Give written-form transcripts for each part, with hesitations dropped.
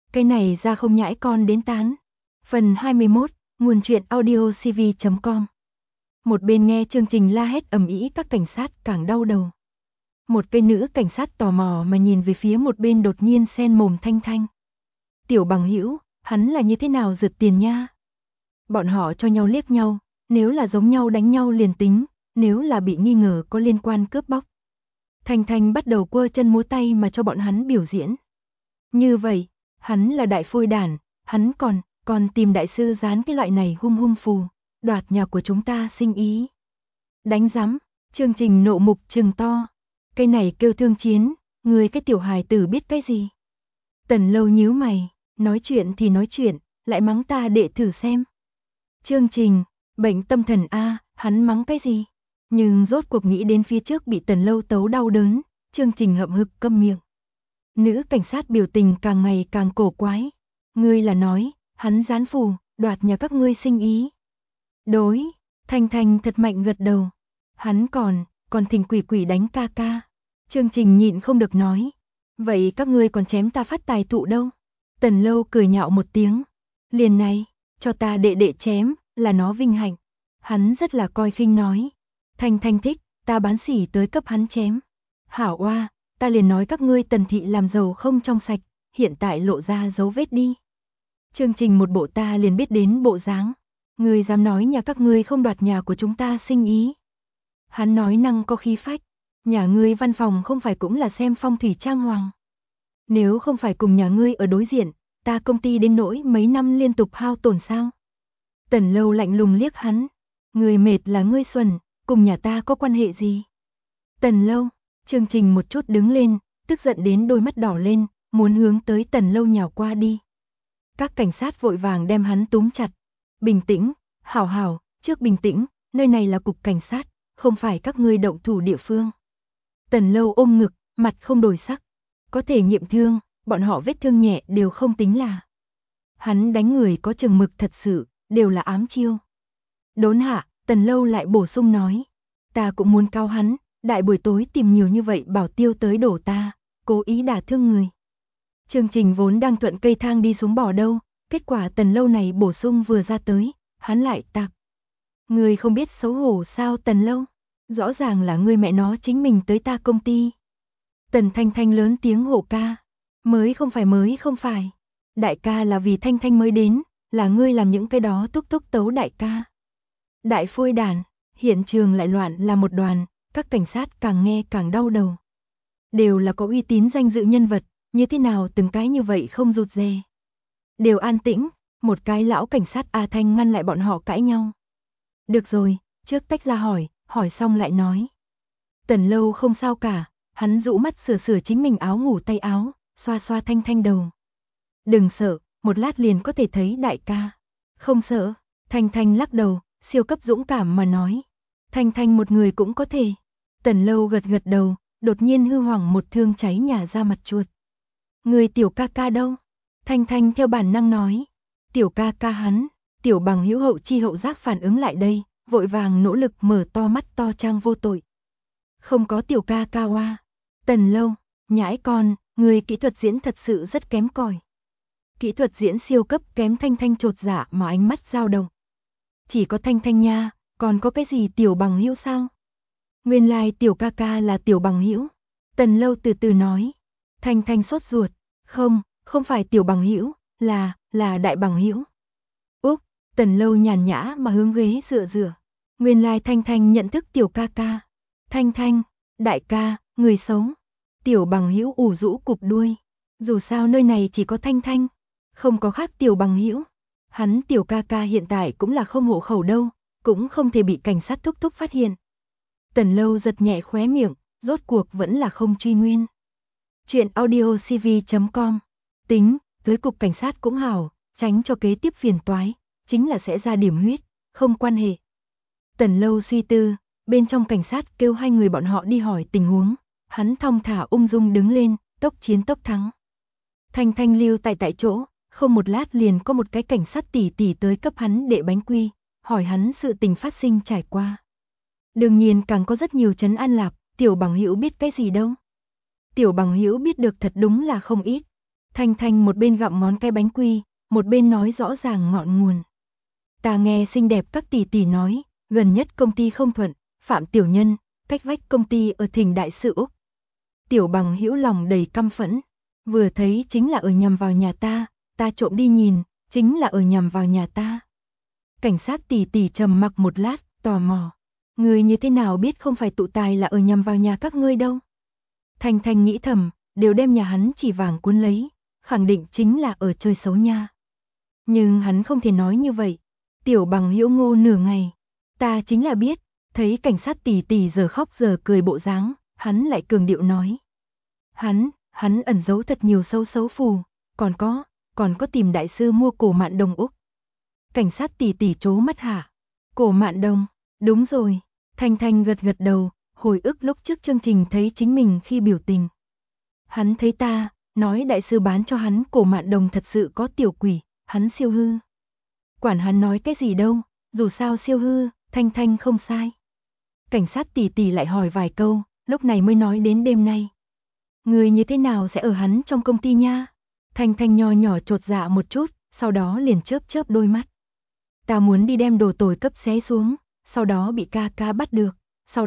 Cái này ra không nhãi con đến tán. Phần 21, nguồn truyện audiocv.com. Một bên nghe chương trình la hét ầm ĩ các cảnh sát càng đau đầu. Một cây nữ cảnh sát tò mò mà nhìn về phía một bên đột nhiên sen mồm Thanh Thanh. Tiểu bằng hữu, hắn là như thế nào rượt tiền nha? Bọn họ cho nhau liếc nhau, nếu là giống nhau đánh nhau liền tính, nếu là bị nghi ngờ có liên quan cướp bóc. Thanh Thanh bắt đầu quơ chân múa tay mà cho bọn hắn biểu diễn. Như vậy, hắn là đại phôi đản, hắn còn tìm đại sư dán cái loại này hung phù, đoạt nhà của chúng ta sinh ý. Đánh rắm, chương trình nộ mục trừng to. Cái này kêu thương chiến, người cái tiểu hài tử biết cái gì? Tần Lâu nhíu mày, nói chuyện thì nói chuyện, lại mắng ta để thử xem. Chương trình, bệnh tâm thần a, hắn mắng cái gì? Nhưng rốt cuộc nghĩ đến phía trước bị Tần Lâu tấu đau đớn, chương trình hậm hực câm miệng. Nữ cảnh sát biểu tình càng ngày càng cổ quái. Ngươi là nói, hắn dán phù, đoạt nhà các ngươi sinh ý. Đối, Thanh Thanh thật mạnh gật đầu. Hắn còn thỉnh quỷ đánh ca ca. Chương trình nhịn không được nói. Vậy các ngươi còn chém ta phát tài thụ đâu? Tần Lâu cười nhạo một tiếng. Liền này, cho ta đệ chém, là nó vinh hạnh. Hắn rất là coi khinh nói. Thanh Thanh thích, ta bán sỉ tới cấp hắn chém. Hảo oa, ta liền nói các ngươi Tần thị làm giàu không trong sạch, hiện tại lộ ra dấu vết đi. Chương trình một bộ ta liền biết đến bộ dáng. Ngươi dám nói nhà các ngươi không đoạt nhà của chúng ta sinh ý. Hắn nói năng có khí phách. Nhà ngươi văn phòng không phải cũng là xem phong thủy trang hoàng. Nếu không phải cùng nhà ngươi ở đối diện, ta công ty đến nỗi mấy năm liên tục hao tổn sao? Tần Lâu lạnh lùng liếc hắn. Ngươi mệt là ngươi xuẩn, cùng nhà ta có quan hệ gì? Tần Lâu, chương trình một chút đứng lên, tức giận đến đôi mắt đỏ lên, muốn hướng tới Tần Lâu nhào qua đi. Các cảnh sát vội vàng đem hắn túm chặt. Bình tĩnh, hảo, trước bình tĩnh, nơi này là cục cảnh sát, không phải các ngươi động thủ địa phương. Tần Lâu ôm ngực, mặt không đổi sắc. Có thể nghiệm thương, bọn họ vết thương nhẹ đều không tính là. Hắn đánh người có chừng mực thật sự, đều là ám chiêu. Đốn hạ, Tần Lâu lại bổ sung nói. Ta cũng muốn cao hắn, đại buổi tối tìm nhiều như vậy bảo tiêu tới đổ ta, cố ý đả thương người. Chương trình vốn đang thuận cây thang đi xuống bỏ đâu, kết quả Tần Lâu này bổ sung vừa ra tới, hắn lại tạc. Ngươi không biết xấu hổ sao Tần Lâu? Rõ ràng là ngươi mẹ nó chính mình tới ta công ty. Tần Thanh Thanh lớn tiếng hộ ca. Mới không phải. Đại ca là vì Thanh Thanh mới đến, là ngươi làm những cái đó thúc tấu đại ca. Đại phôi đàn, hiện trường lại loạn là một đoàn, các cảnh sát càng nghe càng đau đầu. Đều là có uy tín danh dự nhân vật, như thế nào từng cái như vậy không rụt rè. Đều an tĩnh, một cái lão cảnh sát A Thanh ngăn lại bọn họ cãi nhau. Được rồi, trước tách ra hỏi xong lại nói. Tần Lâu không sao cả, hắn rũ mắt sửa chính mình áo ngủ tay áo, xoa Thanh Thanh đầu. Đừng sợ, một lát liền có thể thấy đại ca. Không sợ, Thanh Thanh lắc đầu, siêu cấp dũng cảm mà nói. Thanh Thanh một người cũng có thể. Tần Lâu gật đầu, đột nhiên hư hoảng một thương cháy nhà ra mặt chuột. Người tiểu ca ca đâu? Thanh Thanh theo bản năng nói. Tiểu ca ca hắn, tiểu bằng hữu hậu chi hậu giác phản ứng lại đây, vội vàng nỗ lực mở to mắt to trang vô tội. Không có tiểu ca ca oa. Tần Lâu, nhãi con, người kỹ thuật diễn thật sự rất kém cỏi. Kỹ thuật diễn siêu cấp kém. Thanh Thanh chột dạ mà ánh mắt dao động. Chỉ có Thanh Thanh nha, còn có cái gì tiểu bằng hữu sao? Nguyên lai tiểu ca ca là tiểu bằng hữu. Tần Lâu từ từ nói. Thanh Thanh sốt ruột. Không phải tiểu bằng hữu, là đại bằng hữu. Úc, Tần Lâu nhàn nhã mà hướng ghế dựa. Nguyên lai Thanh Thanh nhận thức tiểu ca ca. Thanh Thanh, đại ca, người sống. Tiểu bằng hữu ủ rũ cụp đuôi. Dù sao nơi này chỉ có Thanh Thanh, không có khác tiểu bằng hữu. Hắn tiểu ca ca hiện tại cũng là không hộ khẩu đâu, cũng không thể bị cảnh sát thúc phát hiện. Tần Lâu giật nhẹ khóe miệng, rốt cuộc vẫn là không truy nguyên. Chuyện audiocv.com. Tính, tới cục cảnh sát cũng hảo, tránh cho kế tiếp phiền toái, chính là sẽ ra điểm huyết, không quan hệ. Tần Lâu suy tư, bên trong cảnh sát kêu hai người bọn họ đi hỏi tình huống, hắn thong thả ung dung đứng lên, tốc chiến tốc thắng. Thanh Thanh lưu tại chỗ, không một lát liền có một cái cảnh sát tỷ tới cấp hắn đệ bánh quy, hỏi hắn sự tình phát sinh trải qua. Đương nhiên càng có rất nhiều trấn an lạc, tiểu bằng hữu biết cái gì đâu. Tiểu bằng hữu biết được thật đúng là không ít. Thanh Thanh một bên gặm ngón cái bánh quy, một bên nói rõ ràng ngọn nguồn. Ta nghe xinh đẹp các tỷ tỷ nói, gần nhất công ty không thuận, Phạm tiểu nhân, cách vách công ty ở Thỉnh Đại Sự Úc. Tiểu Bằng Hữu lòng đầy căm phẫn, vừa thấy chính là ở nhằm vào nhà ta trộm đi nhìn, chính là ở nhằm vào nhà ta. Cảnh sát tỷ tỷ trầm mặc một lát, tò mò. Người như thế nào biết không phải tụ tài là ở nhằm vào nhà các ngươi đâu? Thanh Thanh nghĩ thầm, đều đem nhà hắn chỉ vàng cuốn lấy, khẳng định chính là ở chơi xấu nha. Nhưng hắn không thể nói như vậy. Tiểu Bằng Hữu ngô nửa ngày. Ta chính là biết, thấy cảnh sát tỷ tỷ giờ khóc giờ cười bộ dáng, hắn lại cường điệu nói. Hắn ẩn giấu thật nhiều xấu phù, còn có tìm đại sư mua cổ mạn đồng Úc. Cảnh sát tỷ tỷ trố mắt hả? Cổ mạn đồng, đúng rồi. Thanh Thanh gật gật đầu, hồi ức lúc trước chương trình thấy chính mình khi biểu tình. Hắn thấy ta, nói đại sư bán cho hắn cổ mạn đồng thật sự có tiểu quỷ, hắn siêu hư. Quản hắn nói cái gì đâu, dù sao siêu hư, Thanh Thanh không sai. Cảnh sát tỷ tỷ lại hỏi vài câu, lúc này mới nói đến đêm nay. Người như thế nào sẽ ở hắn trong công ty nha? Thanh Thanh nho nhỏ chột dạ một chút, sau đó liền chớp chớp đôi mắt. Ta muốn đi đem đồ tồi cấp xé xuống, sau đó bị ca ca bắt được, sau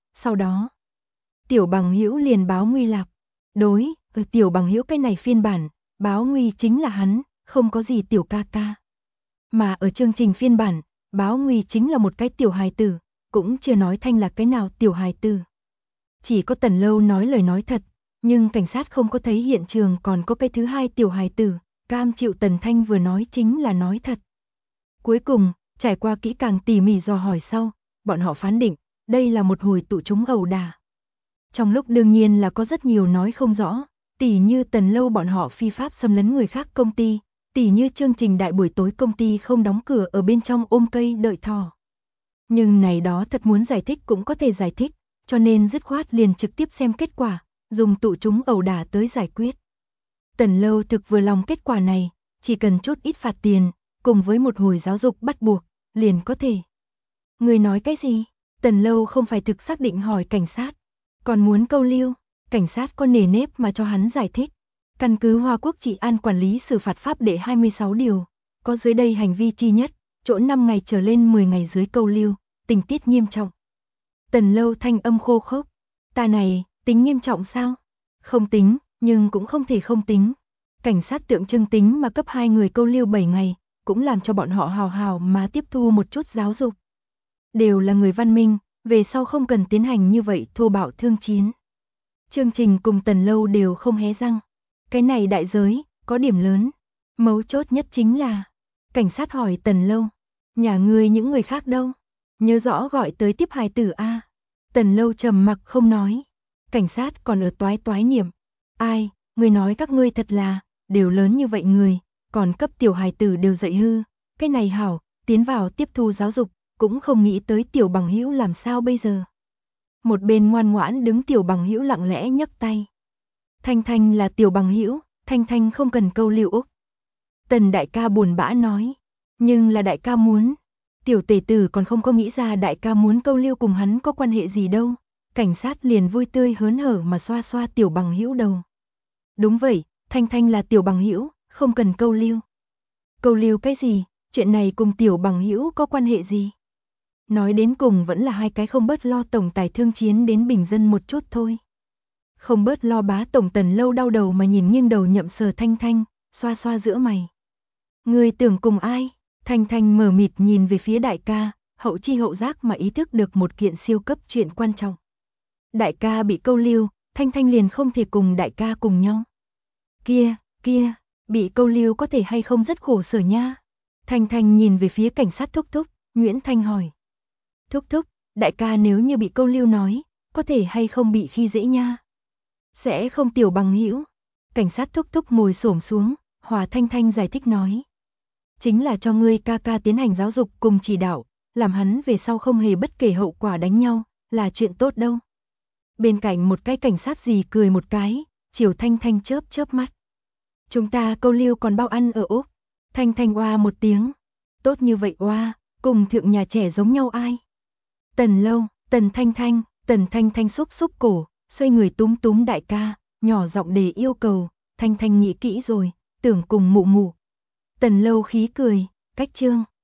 đó. Tiểu Bằng Hữu liền báo nguy lạp. Đối, Tiểu Bằng Hữu cái này phiên bản, báo nguy chính là hắn, không có gì tiểu ca ca. Mà ở chương trình phiên bản, báo nguy chính là một cái tiểu hài tử, cũng chưa nói thanh là cái nào tiểu hài tử. Chỉ có Tần Lâu nói lời nói thật, nhưng cảnh sát không có thấy hiện trường còn có cái thứ hai tiểu hài tử, cam chịu Tần Thanh vừa nói chính là nói thật. Cuối cùng, trải qua kỹ càng tỉ mỉ dò hỏi sau, bọn họ phán định, đây là một hồi tụ chúng ẩu đả. Trong lúc đương nhiên là có rất nhiều nói không rõ, tỉ như Tần Lâu bọn họ phi pháp xâm lấn người khác công ty, tỉ như chương trình đại buổi tối công ty không đóng cửa ở bên trong ôm cây đợi thỏ. Nhưng này đó thật muốn giải thích cũng có thể giải thích, cho nên dứt khoát liền trực tiếp xem kết quả, dùng tụ chúng ẩu đả tới giải quyết. Tần Lâu thực vừa lòng kết quả này, chỉ cần chút ít phạt tiền, cùng với một hồi giáo dục bắt buộc, liền có thể. Người nói cái gì? Tần Lâu không phải thực xác định hỏi cảnh sát, còn muốn câu lưu, cảnh sát có nề nếp mà cho hắn giải thích. Căn cứ Hoa Quốc Trị an quản lý xử phạt pháp đệ 26 điều, có dưới đây hành vi chi nhất, chỗ 5 ngày trở lên 10 ngày dưới câu lưu, tình tiết nghiêm trọng. Tần Lâu thanh âm khô khốc, ta này, tính nghiêm trọng sao? Không tính, nhưng cũng không thể không tính. Cảnh sát tượng trưng tính mà cấp 2 người câu lưu 7 ngày, cũng làm cho bọn họ hào hào mà tiếp thu một chút giáo dục. Đều là người văn minh, về sau không cần tiến hành như vậy thô bạo thương chiến. Chương trình cùng Tần Lâu đều không hé răng. Cái này đại giới, có điểm lớn. Mấu chốt nhất chính là, cảnh sát hỏi Tần Lâu, nhà ngươi những người khác đâu? Nhớ rõ gọi tới tiếp hài tử a. Tần Lâu trầm mặc không nói. Cảnh sát còn ở toái niệm. Ai, người nói các ngươi thật là, đều lớn như vậy người, còn cấp tiểu hài tử đều dạy hư. Cái này hảo, tiến vào tiếp thu giáo dục, cũng không nghĩ tới Tiểu Bằng Hữu làm sao bây giờ. Một bên ngoan ngoãn đứng Tiểu Bằng Hữu lặng lẽ nhấc tay. Thanh Thanh là Tiểu Bằng Hữu, Thanh Thanh không cần câu lưu Úc. Tần đại ca buồn bã nói, nhưng là đại ca muốn. Tiểu tể tử còn không có nghĩ ra đại ca muốn câu lưu cùng hắn có quan hệ gì đâu. Cảnh sát liền vui tươi hớn hở mà xoa xoa Tiểu Bằng Hữu đầu. Đúng vậy, Thanh Thanh là Tiểu Bằng Hữu, không cần câu lưu. Câu lưu cái gì, chuyện này cùng Tiểu Bằng Hữu có quan hệ gì? Nói đến cùng vẫn là hai cái không bớt lo tổng tài thương chiến đến bình dân một chút thôi. Không bớt lo bá tổng Tần Lâu đau đầu mà nhìn nghiêng đầu nhậm sờ Thanh Thanh, xoa xoa giữa mày. Người tưởng cùng ai? Thanh Thanh mờ mịt nhìn về phía đại ca, hậu chi hậu giác mà ý thức được một kiện siêu cấp chuyện quan trọng. Đại ca bị câu lưu, Thanh Thanh liền không thể cùng đại ca cùng nhau. Kia, bị câu lưu có thể hay không rất khổ sở nha. Thanh Thanh nhìn về phía cảnh sát thúc thúc, Nguyễn Thanh hỏi. Thúc thúc, đại ca nếu như bị câu lưu nói, có thể hay không bị khi dễ nha. Sẽ không Tiểu Bằng Hữu. Cảnh sát thúc thúc ngồi xổm xuống, hòa Thanh Thanh giải thích nói. Chính là cho ngươi ca ca tiến hành giáo dục cùng chỉ đạo, làm hắn về sau không hề bất kể hậu quả đánh nhau, là chuyện tốt đâu. Bên cạnh một cái cảnh sát gì cười một cái, chiều Thanh Thanh chớp chớp mắt. Chúng ta câu lưu còn bao ăn ở Úc. Thanh Thanh oa một tiếng. Tốt như vậy oa, cùng thượng nhà trẻ giống nhau ai? Tần Lâu, Tần Thanh Thanh xúc xúc cổ, xoay người túm túm đại ca, nhỏ giọng để yêu cầu, Thanh Thanh nghĩ kỹ rồi, tưởng cùng mụ mụ. Tần Lâu khí cười, cách chương.